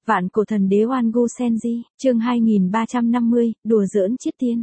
Vạn cổ thần đế Oan Gu Senji, chương 2350, đùa giỡn chiết tiên.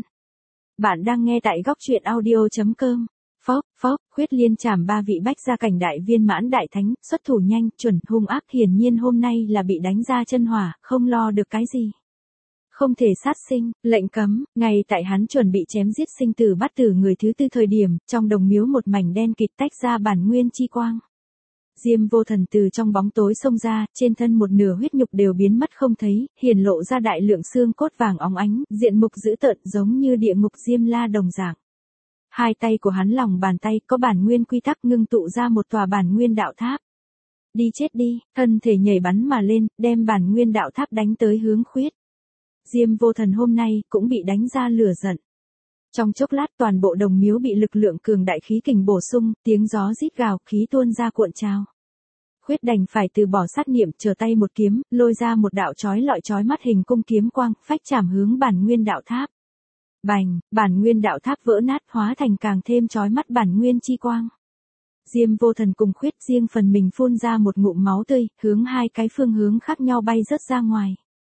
Bạn đang nghe tại góc truyện audio.com. Phốc, Khuyết Liên chảm ba vị bách gia cảnh đại viên mãn đại thánh, xuất thủ nhanh, chuẩn, hung ác, hiển nhiên hôm nay là bị đánh ra chân hỏa, không lo được cái gì. Không thể sát sinh, lệnh cấm, ngay tại hắn chuẩn bị chém giết sinh tử bắt tử người thứ tư thời điểm, trong đồng miếu một mảnh đen kịt tách ra bản nguyên chi quang. Diêm Vô Thần từ trong bóng tối xông ra, trên thân một nửa huyết nhục đều biến mất không thấy, hiển lộ ra đại lượng xương cốt vàng óng ánh, diện mục dữ tợn giống như địa ngục Diêm La đồng dạng. Hai tay của hắn lòng bàn tay có bản nguyên quy tắc ngưng tụ ra một tòa bản nguyên đạo tháp. Đi chết đi, thân thể nhảy bắn mà lên, đem bản nguyên đạo tháp đánh tới hướng Khuyết. Diêm Vô Thần hôm nay cũng bị đánh ra lửa giận. Trong chốc lát toàn bộ đồng miếu bị lực lượng cường đại khí kình bổ sung, tiếng gió rít gào, khí tuôn ra cuộn trào. Khuyết đành phải từ bỏ sát niệm, trở tay một kiếm, lôi ra một đạo chói mắt hình cung kiếm quang, phách chạm hướng bản nguyên đạo tháp. Bành, bản nguyên đạo tháp vỡ nát, hóa thành càng thêm chói mắt bản nguyên chi quang. Diêm Vô Thần cùng Khuyết riêng phần mình phun ra một ngụm máu tươi, hướng hai cái phương hướng khác nhau bay rớt ra ngoài.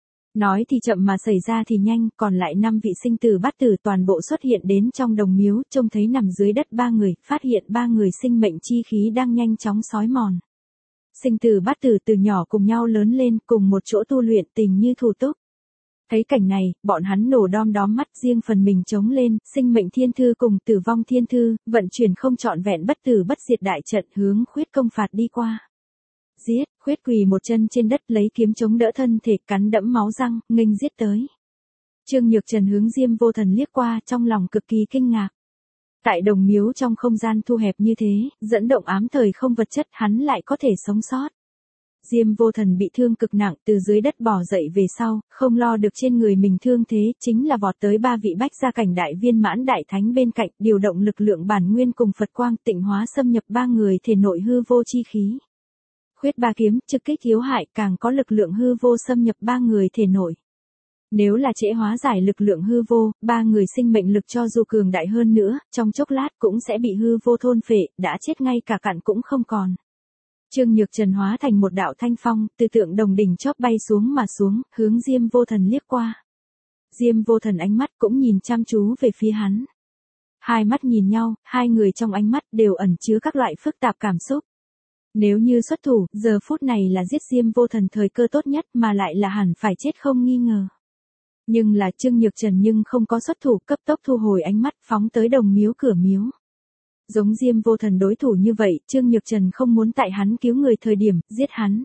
Nói thì chậm mà xảy ra thì nhanh, còn lại 5 vị sinh tử bát tử toàn bộ xuất hiện đến trong đồng miếu, trông thấy nằm dưới đất 3 người, phát hiện 3 người sinh mệnh chi khí đang nhanh chóng xói mòn. Sinh tử bát tử từ nhỏ cùng nhau lớn lên, cùng một chỗ tu luyện tình như thủ túc. Thấy cảnh này, bọn hắn nổ đom đóm mắt, riêng phần mình chống lên, sinh mệnh thiên thư cùng tử vong thiên thư, vận chuyển không trọn vẹn bất tử bất diệt đại trận hướng Khuyết công phạt đi qua. Giết, Khuyết quỳ một chân trên đất lấy kiếm chống đỡ thân thể, cắn đẫm máu răng, nghênh giết tới. Trương Nhược Trần hướng Diêm Vô Thần liếc qua, trong lòng cực kỳ kinh ngạc. Tại đồng miếu trong không gian thu hẹp như thế, dẫn động ám thời không vật chất, hắn lại có thể sống sót. Diêm Vô Thần bị thương cực nặng, từ dưới đất bò dậy về sau, không lo được trên người mình thương thế, chính là vọt tới 3 vị bách gia cảnh đại viên mãn đại thánh bên cạnh, điều động lực lượng bản nguyên cùng Phật quang, tịnh hóa xâm nhập 3 người thể nội hư vô chi khí. Khuyết ba kiếm, trực kích yếu hại, càng có lực lượng hư vô xâm nhập 3 người thể nội. Nếu là trễ hóa giải lực lượng hư vô, 3 người sinh mệnh lực cho dù cường đại hơn nữa, trong chốc lát cũng sẽ bị hư vô thôn phệ, đã chết ngay cả cặn cũng không còn. Trương Nhược Trần hóa thành một đạo thanh phong, từ tượng đồng đỉnh chóp bay xuống mà xuống, hướng Diêm Vô Thần liếc qua. Diêm Vô Thần ánh mắt cũng nhìn chăm chú về phía hắn. Hai mắt nhìn nhau, hai người trong ánh mắt đều ẩn chứa các loại phức tạp cảm xúc. Nếu như xuất thủ, giờ phút này là giết Diêm Vô Thần thời cơ tốt nhất, mà lại là hẳn phải chết không nghi ngờ. Nhưng là Trương Nhược Trần nhưng không có xuất thủ, cấp tốc thu hồi ánh mắt, phóng tới đồng miếu cửa miếu. Giống Diêm Vô Thần đối thủ như vậy, Trương Nhược Trần không muốn tại hắn cứu người thời điểm, giết hắn.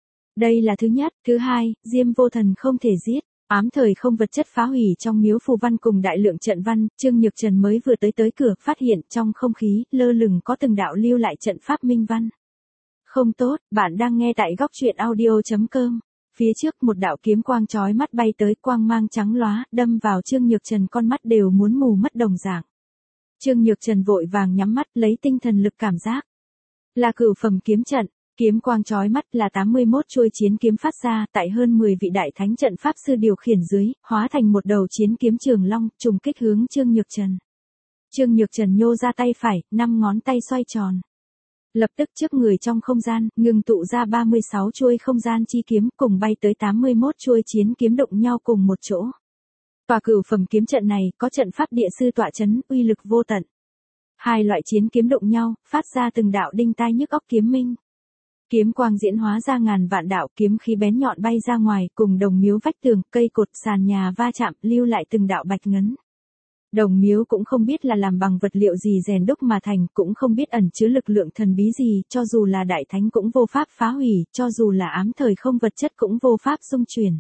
Đây là thứ nhất, thứ hai, Diêm Vô Thần không thể giết. Ám thời không vật chất phá hủy trong miếu phù văn cùng đại lượng trận văn, Trương Nhược Trần mới vừa tới cửa, phát hiện trong không khí, lơ lửng có từng đạo lưu lại trận pháp minh văn. Không tốt, bạn đang nghe tại góc truyện audio.com. Phía trước một đạo kiếm quang chói mắt bay tới, quang mang trắng lóa, đâm vào Trương Nhược Trần, con mắt đều muốn mù mất đồng dạng. Trương Nhược Trần vội vàng nhắm mắt, lấy tinh thần lực cảm giác. Là cửu phẩm kiếm trận, kiếm quang chói mắt là 81 chuôi chiến kiếm phát ra, tại hơn 10 vị đại thánh trận pháp sư điều khiển dưới, hóa thành một đầu chiến kiếm trường long, trùng kích hướng Trương Nhược Trần. Trương Nhược Trần nhô ra tay phải, 5 ngón tay xoay tròn. Lập tức trước người trong không gian, ngừng tụ ra 36 chuôi không gian chi kiếm, cùng bay tới 81 chuôi chiến kiếm đụng nhau cùng một chỗ. Tòa cửu phẩm kiếm trận này, có trận pháp địa sư tọa chấn, uy lực vô tận. Hai loại chiến kiếm đụng nhau, phát ra từng đạo đinh tai nhức óc kiếm minh. Kiếm quang diễn hóa ra ngàn vạn đạo kiếm khí bén nhọn bay ra ngoài, cùng đồng miếu vách tường, cây cột, sàn nhà va chạm, lưu lại từng đạo bạch ngấn. Đồng miếu cũng không biết là làm bằng vật liệu gì rèn đúc mà thành, cũng không biết ẩn chứa lực lượng thần bí gì, cho dù là đại thánh cũng vô pháp phá hủy, cho dù là ám thời không vật chất cũng vô pháp xung chuyển.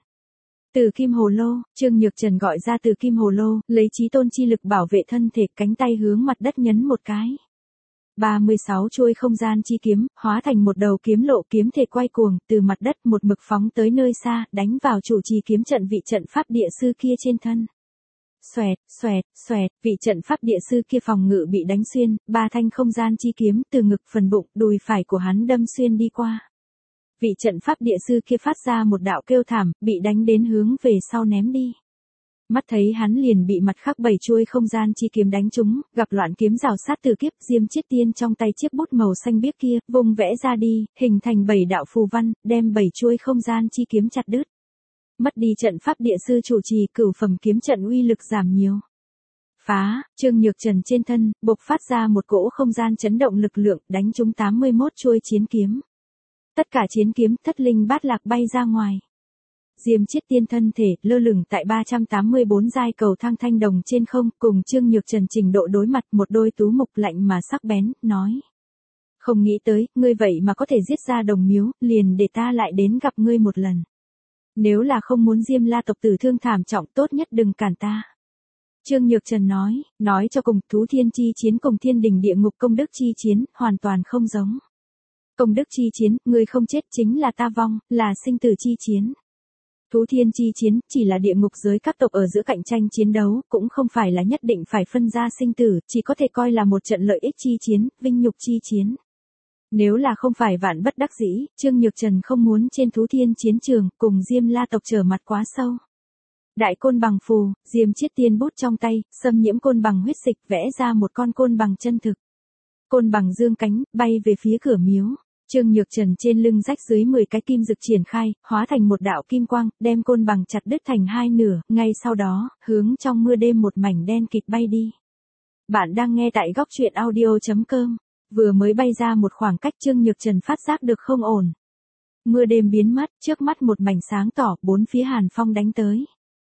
Từ kim hồ lô, Trương Nhược Trần gọi ra từ kim hồ lô, lấy chí tôn chi lực bảo vệ thân thể, cánh tay hướng mặt đất nhấn một cái. 36 chuôi không gian chi kiếm, hóa thành một đầu kiếm lộ, kiếm thể quay cuồng, từ mặt đất một mực phóng tới nơi xa, đánh vào chủ trì kiếm trận vị trận pháp địa sư kia trên thân. Xoẹt, vị trận pháp địa sư kia phòng ngự bị đánh xuyên, 3 thanh không gian chi kiếm từ ngực, phần bụng, đùi phải của hắn đâm xuyên đi qua. Vị trận pháp địa sư kia phát ra một đạo kêu thảm, bị đánh đến hướng về sau ném đi. Mắt thấy hắn liền bị mặt khác 7 chuôi không gian chi kiếm đánh trúng, gặp loạn kiếm rào sát từ kiếp, Diêm Chiết Tiên trong tay chiếc bút màu xanh biếc kia, vùng vẽ ra đi, hình thành 7 đạo phù văn, đem 7 chuôi không gian chi kiếm chặt đứt. Mất đi trận pháp địa sư chủ trì, cửu phẩm kiếm trận uy lực giảm nhiều. Phá, Trương Nhược Trần trên thân, bộc phát ra một cỗ không gian chấn động lực lượng, đánh trúng 81 chuôi chiến kiếm. Tất cả chiến kiếm thất linh bát lạc bay ra ngoài. Diêm Chiết Tiên thân thể lơ lửng tại 384 giai cầu thang thanh đồng trên không, cùng Trương Nhược Trần trình độ đối mặt, một đôi tú mục lạnh mà sắc bén, nói. Không nghĩ tới, ngươi vậy mà có thể giết ra Đồng Miếu, liền để ta lại đến gặp ngươi một lần. Nếu là không muốn Diêm La tộc tử thương thảm trọng, tốt nhất đừng cản ta. Trương Nhược Trần nói cho cùng, thú thiên chi chiến cùng thiên đình địa ngục công đức chi chiến, hoàn toàn không giống. Công đức chi chiến, ngươi không chết chính là ta vong, là sinh tử chi chiến. Thú thiên chi chiến, chỉ là địa ngục giới các tộc ở giữa cạnh tranh chiến đấu, cũng không phải là nhất định phải phân ra sinh tử, chỉ có thể coi là một trận lợi ích chi chiến, vinh nhục chi chiến. Nếu là không phải vạn bất đắc dĩ, Trương Nhược Trần không muốn trên thú thiên chiến trường, cùng Diêm La tộc trở mặt quá sâu. Đại côn bằng phù, Diêm Chiết Tiên bút trong tay, xâm nhiễm côn bằng huyết dịch, vẽ ra một con côn bằng chân thực. Côn bằng dương cánh, bay về phía cửa miếu. Trương Nhược Trần trên lưng rách dưới 10 cái kim dực triển khai, hóa thành một đạo kim quang, đem côn bằng chặt đứt thành hai nửa, ngay sau đó, hướng trong mưa đêm một mảnh đen kịt bay đi. Bạn đang nghe tại góc truyện audio.com. Vừa mới bay ra một khoảng cách, Trương Nhược Trần phát giác được không ổn. Mưa đêm biến mất, trước mắt một mảnh sáng tỏ, bốn phía hàn phong đánh tới.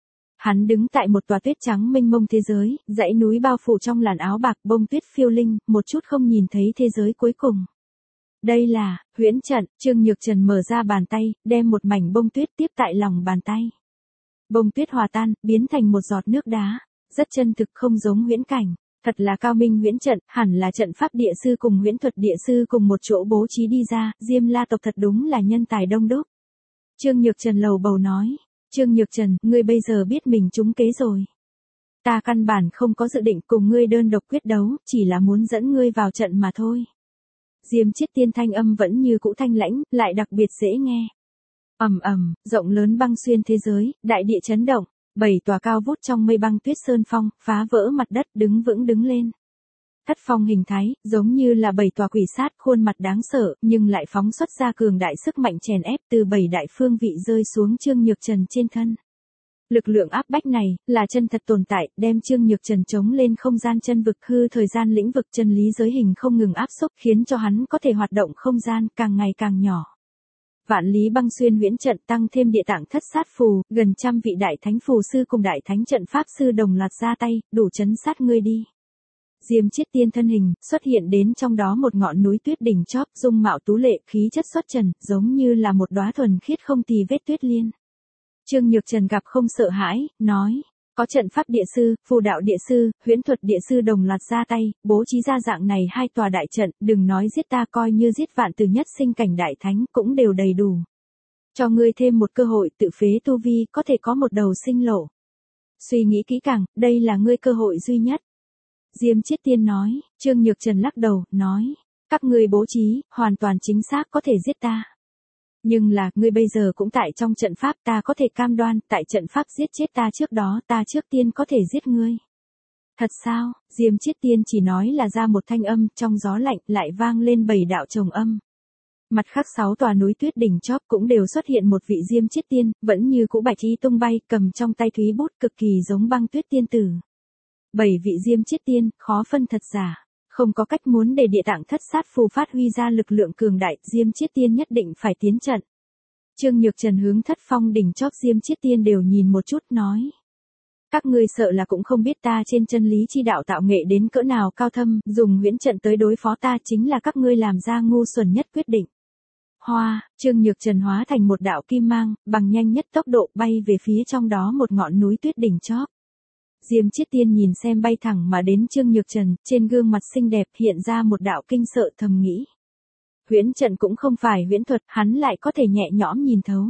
Hắn đứng tại một tòa tuyết trắng mênh mông thế giới, dãy núi bao phủ trong làn áo bạc, bông tuyết phiêu linh, một chút không nhìn thấy thế giới cuối cùng. Đây là huyễn trận. Trương Nhược Trần mở ra bàn tay, đem một mảnh bông tuyết tiếp tại lòng bàn tay. Bông tuyết hòa tan, biến thành một giọt nước đá, rất chân thực, không giống huyễn cảnh. Thật là cao minh huyễn trận, hẳn là trận pháp địa sư cùng huyễn thuật địa sư cùng một chỗ bố trí đi ra, Diêm La tộc thật đúng là nhân tài đông đúc. Trương Nhược Trần lầu bầu nói. Trương Nhược Trần, ngươi bây giờ biết mình trúng kế rồi. Ta căn bản không có dự định cùng ngươi đơn độc quyết đấu, chỉ là muốn dẫn ngươi vào trận mà thôi. Diêm Chiết Tiên thanh âm vẫn như cũ thanh lãnh, lại đặc biệt dễ nghe. Ầm ầm, rộng lớn băng xuyên thế giới, đại địa chấn động, 7 tòa cao vút trong mây băng tuyết sơn phong, phá vỡ mặt đất, đứng vững đứng lên. Thất phong hình thái, giống như là 7 tòa quỷ sát, khuôn mặt đáng sợ, nhưng lại phóng xuất ra cường đại sức mạnh chèn ép từ 7 đại phương vị rơi xuống Trương Nhược Trần trên thân. Lực lượng áp bách này, là chân thật tồn tại, đem Trương Nhược Trần chống lên không gian chân vực, hư thời gian lĩnh vực, chân lý giới hình không ngừng áp xúc, khiến cho hắn có thể hoạt động không gian, càng ngày càng nhỏ. Vạn lý băng xuyên huyễn trận, tăng thêm địa tạng thất sát phù, gần 100 vị đại thánh phù sư cùng đại thánh trận pháp sư đồng loạt ra tay, đủ chấn sát ngươi đi. Diêm Chiết Tiên thân hình, xuất hiện đến trong đó một ngọn núi tuyết đỉnh chóp, dung mạo tú lệ, khí chất xuất trần, giống như là một đóa thuần khiết không tì vết tuyết liên. Trương Nhược Trần gặp không sợ hãi, nói, có trận pháp địa sư, phù đạo địa sư, huyễn thuật địa sư đồng loạt ra tay, bố trí ra dạng này 2 tòa đại trận, đừng nói giết ta, coi như giết vạn từ nhất sinh cảnh đại thánh cũng đều đầy đủ. Cho ngươi thêm một cơ hội, tự phế tu vi, có thể có một đầu sinh lộ. Suy nghĩ kỹ càng, đây là ngươi cơ hội duy nhất. Diêm Chiết Tiên nói. Trương Nhược Trần lắc đầu, nói, các ngươi bố trí, hoàn toàn chính xác có thể giết ta. Nhưng là, ngươi bây giờ cũng tại trong trận pháp, ta có thể cam đoan, tại trận pháp giết chết ta trước đó, ta trước tiên có thể giết ngươi. Thật sao? Diêm Chiết Tiên chỉ nói là ra một thanh âm, trong gió lạnh, lại vang lên 7 đạo trồng âm. Mặt khác 6 tòa núi tuyết đỉnh chóp cũng đều xuất hiện một vị Diêm Chiết Tiên, vẫn như cũ bạch y tung bay, cầm trong tay thúy bút, cực kỳ giống băng tuyết tiên tử. 7 vị Diêm Chiết Tiên, khó phân thật giả. Không có cách, muốn để địa tạng thất sát phù phát huy ra lực lượng cường đại, Diêm Chiết Tiên nhất định phải tiến trận. Trương Nhược Trần hướng thất phong đỉnh chóp Diêm Chiết Tiên đều nhìn một chút, nói. Các ngươi sợ là cũng không biết ta trên chân lý chi đạo tạo nghệ đến cỡ nào cao thâm, dùng huyễn trận tới đối phó ta chính là các ngươi làm ra ngu xuẩn nhất quyết định. Hoa, Trương Nhược Trần hóa thành một đạo kim mang, bằng nhanh nhất tốc độ bay về phía trong đó một ngọn núi tuyết đỉnh chóp. Diêm Chiết Tiên nhìn xem bay thẳng mà đến Trương Nhược Trần, trên gương mặt xinh đẹp hiện ra một đạo kinh sợ, thầm nghĩ. Huyễn trận cũng không phải huyễn thuật, hắn lại có thể nhẹ nhõm nhìn thấu.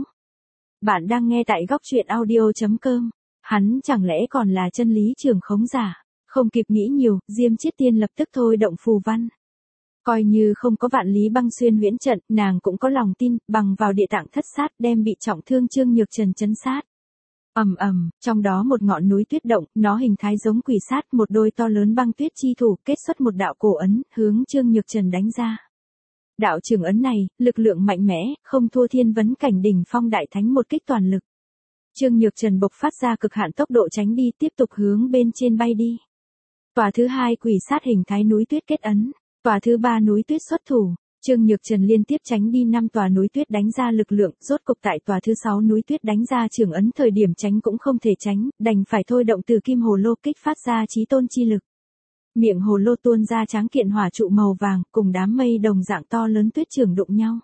Bạn đang nghe tại góc truyện audio.com. Hắn chẳng lẽ còn là chân lý trường khống giả? Không kịp nghĩ nhiều, Diêm Chiết Tiên lập tức thôi động phù văn. Coi như không có vạn lý băng xuyên huyễn trận, nàng cũng có lòng tin, bằng vào địa tạng thất sát đem bị trọng thương Trương Nhược Trần chấn sát. Ầm ầm, trong đó một ngọn núi tuyết động, nó hình thái giống quỷ sát, một đôi to lớn băng tuyết chi thủ kết xuất một đạo cổ ấn, hướng Trương Nhược Trần đánh ra. Đạo trường ấn này, lực lượng mạnh mẽ, không thua Thiên Vấn Cảnh đỉnh phong đại thánh một kích toàn lực. Trương Nhược Trần bộc phát ra cực hạn tốc độ tránh đi, tiếp tục hướng bên trên bay đi. Tòa thứ 2 quỷ sát hình thái núi tuyết kết ấn, tòa thứ 3 núi tuyết xuất thủ. Trương Nhược Trần liên tiếp tránh đi 5 tòa núi tuyết đánh ra lực lượng, rốt cục tại tòa thứ 6 núi tuyết đánh ra trường ấn, thời điểm tránh cũng không thể tránh, đành phải thôi động từ kim hồ lô kích phát ra chí tôn chi lực. Miệng hồ lô tuôn ra tráng kiện hỏa trụ màu vàng, cùng đám mây đồng dạng to lớn tuyết trường đụng nhau.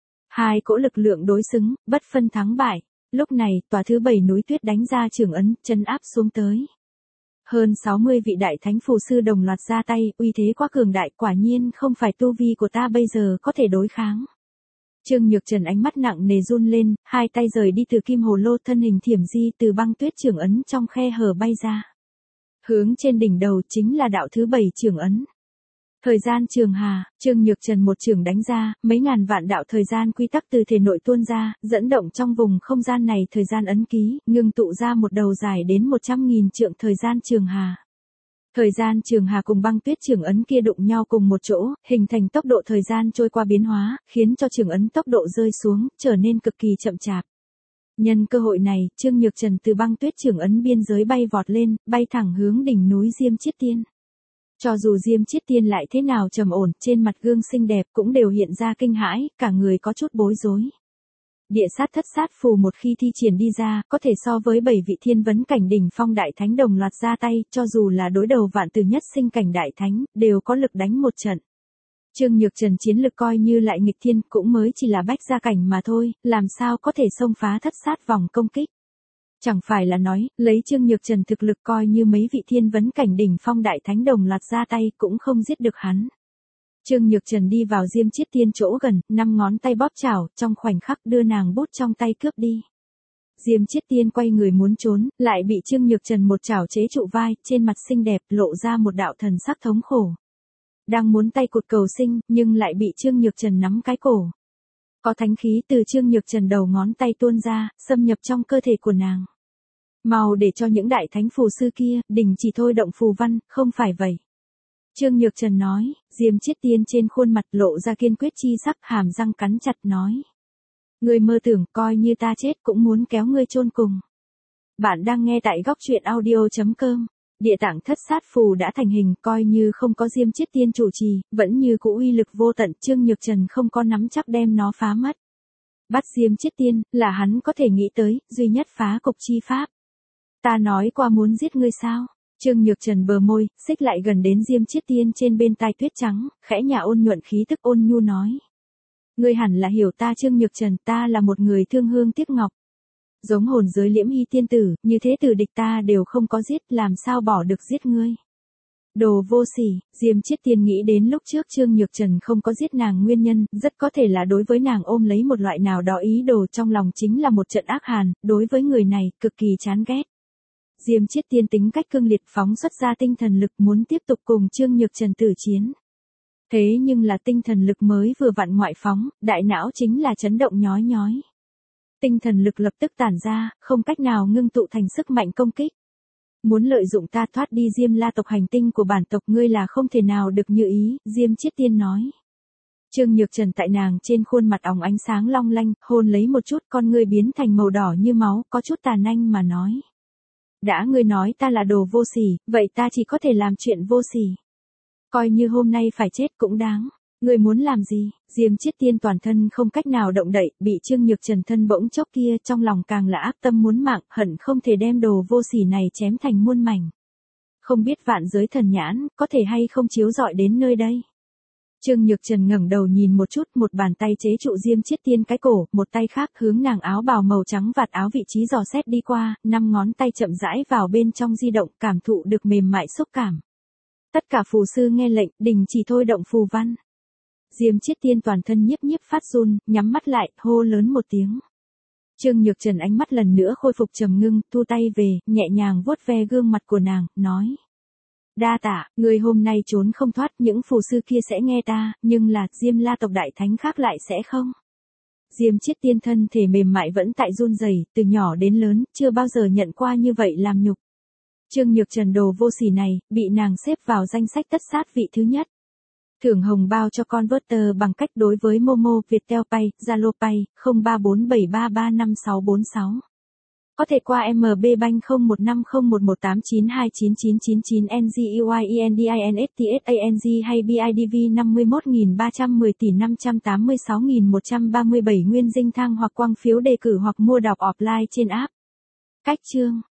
Hai cỗ lực lượng đối xứng, bất phân thắng bại. Lúc này, tòa thứ 7 núi tuyết đánh ra trường ấn, chân áp xuống tới. Hơn 60 vị đại thánh phù sư đồng loạt ra tay, uy thế quá cường đại, quả nhiên không phải tu vi của ta bây giờ có thể đối kháng. Trương Nhược Trần ánh mắt nặng nề run lên, hai tay rời đi từ kim hồ lô, thân hình thiểm di từ băng tuyết trường ấn trong khe hở bay ra. Hướng trên đỉnh đầu chính là đạo thứ 7 trường ấn. Thời gian trường hà, Trương Nhược Trần một trường đánh ra, mấy ngàn vạn đạo thời gian quy tắc từ thể nội tuôn ra, dẫn động trong vùng không gian này thời gian ấn ký, ngưng tụ ra một đầu dài đến 100.000 trượng thời gian trường hà. Thời gian trường hà cùng băng tuyết trường ấn kia đụng nhau cùng một chỗ, hình thành tốc độ thời gian trôi qua biến hóa, khiến cho trường ấn tốc độ rơi xuống, trở nên cực kỳ chậm chạp. Nhân cơ hội này, Trương Nhược Trần từ băng tuyết trường ấn biên giới bay vọt lên, bay thẳng hướng đỉnh núi Diêm Chiết Tiên. Cho dù Diêm Chiết Tiên lại thế nào trầm ổn, trên mặt gương xinh đẹp cũng đều hiện ra kinh hãi, cả người có chút bối rối. Địa sát thất sát phù một khi thi triển đi ra, có thể so với 7 vị Thiên Vấn Cảnh đỉnh phong đại thánh đồng loạt ra tay, cho dù là đối đầu vạn từ nhất sinh cảnh đại thánh, đều có lực đánh một trận. Trương Nhược Trần chiến lực coi như lại nghịch thiên, cũng mới chỉ là bách gia cảnh mà thôi, làm sao có thể xông phá thất sát vòng công kích. Chẳng phải là nói, lấy Trương Nhược Trần thực lực coi như mấy vị Thiên Vấn Cảnh đỉnh phong đại thánh đồng loạt ra tay cũng không giết được hắn. Trương Nhược Trần đi vào Diêm Chiết Tiên chỗ gần, 5 ngón tay bóp chảo, trong khoảnh khắc đưa nàng bút trong tay cướp đi. Diêm Chiết Tiên quay người muốn trốn, lại bị Trương Nhược Trần một chảo chế trụ vai, trên mặt xinh đẹp lộ ra một đạo thần sắc thống khổ. Đang muốn tay cụt cầu sinh, nhưng lại bị Trương Nhược Trần nắm cái cổ. Có thánh khí từ Trương Nhược Trần đầu ngón tay tuôn ra, xâm nhập trong cơ thể của nàng. Mau để cho những đại thánh phù sư kia, đình chỉ thôi động phù văn, không phải vậy. Trương Nhược Trần nói, Diêm Chiết Tiên trên khuôn mặt lộ ra kiên quyết chi sắc, hàm răng cắn chặt nói. Ngươi mơ tưởng coi như ta chết cũng muốn kéo ngươi chôn cùng. Bạn đang nghe tại góc truyện audio.com. Địa tạng thất sát phù đã thành hình, coi như không có Diêm Chiết Tiên chủ trì, vẫn như cũ uy lực vô tận, Trương Nhược Trần không có nắm chắc đem nó phá mất. Bắt Diêm Chiết Tiên, là hắn có thể nghĩ tới, duy nhất phá cục chi pháp. Ta nói qua muốn giết ngươi sao? Trương Nhược Trần bờ môi, xích lại gần đến Diêm Chiết Tiên trên bên tai tuyết trắng, khẽ nhả ôn nhuận khí tức ôn nhu nói. Ngươi hẳn là hiểu ta Trương Nhược Trần, ta là một người thương hương tiếc ngọc. Giống hồn giới Liễm Hy tiên tử, như thế tử địch ta đều không có giết, làm sao bỏ được giết ngươi. Đồ vô sỉ, Diêm Chiết Tiên nghĩ đến lúc trước Trương Nhược Trần không có giết nàng nguyên nhân, rất có thể là đối với nàng ôm lấy một loại nào đó ý đồ, trong lòng chính là một trận ác hàn, đối với người này, cực kỳ chán ghét. Diêm Chiết Tiên tính cách cương liệt, phóng xuất ra tinh thần lực muốn tiếp tục cùng Trương Nhược Trần tử chiến. Thế nhưng là tinh thần lực mới vừa vặn ngoại phóng, đại não chính là chấn động nhói nhói. Tinh thần lực lập tức tản ra, không cách nào ngưng tụ thành sức mạnh công kích. Muốn lợi dụng ta thoát đi Diêm La tộc hành tinh của bản tộc ngươi là không thể nào được như ý, Diêm Chiết Tiên nói. Trương Nhược Trần tại nàng trên khuôn mặt óng ánh sáng long lanh, hôn lấy một chút, con ngươi biến thành màu đỏ như máu, có chút tà nanh mà nói. Đã ngươi nói ta là đồ vô sỉ, vậy ta chỉ có thể làm chuyện vô sỉ. Coi như hôm nay phải chết cũng đáng. Ngươi muốn làm gì? Diêm Chiết Tiên toàn thân không cách nào động đậy, bị Trương Nhược Trần thân bỗng chốc kia, trong lòng càng là ác tâm muốn mạng, hận không thể đem đồ vô sỉ này chém thành muôn mảnh. Không biết vạn giới thần nhãn, có thể hay không chiếu rọi đến nơi đây. Trương Nhược Trần ngẩng đầu nhìn một chút, một bàn tay chế trụ Diêm Chiết Tiên cái cổ, một tay khác hướng nàng áo bào màu trắng vạt áo vị trí dò xét đi qua, 5 ngón tay chậm rãi vào bên trong di động, cảm thụ được mềm mại xúc cảm. Tất cả phù sư nghe lệnh, đình chỉ thôi động phù văn. Diêm Chiết Tiên toàn thân nhiếp nhiếp phát run, nhắm mắt lại, hô lớn một tiếng. Trương Nhược Trần ánh mắt lần nữa khôi phục trầm ngưng, thu tay về, nhẹ nhàng vuốt ve gương mặt của nàng, nói. Đa tạ, người hôm nay trốn không thoát, những phù sư kia sẽ nghe ta, nhưng là Diêm La tộc đại thánh khác lại sẽ không. Diêm Chiết Tiên thân thể mềm mại vẫn tại run rẩy, từ nhỏ đến lớn, chưa bao giờ nhận qua như vậy làm nhục. Trương Nhược Trần đồ vô sỉ này, bị nàng xếp vào danh sách tất sát vị thứ nhất. Thưởng hồng bao cho Converter bằng cách đối với Momo, Viettel Pay, Zalo Pay, 0347335646. Có thể qua MB Bank 015011892999 NGUIENDINSTSANG hay BIDV 51310 tỷ 586.137 nguyên dinh thang hoặc quăng phiếu đề cử hoặc mua đọc offline trên app. Cách chương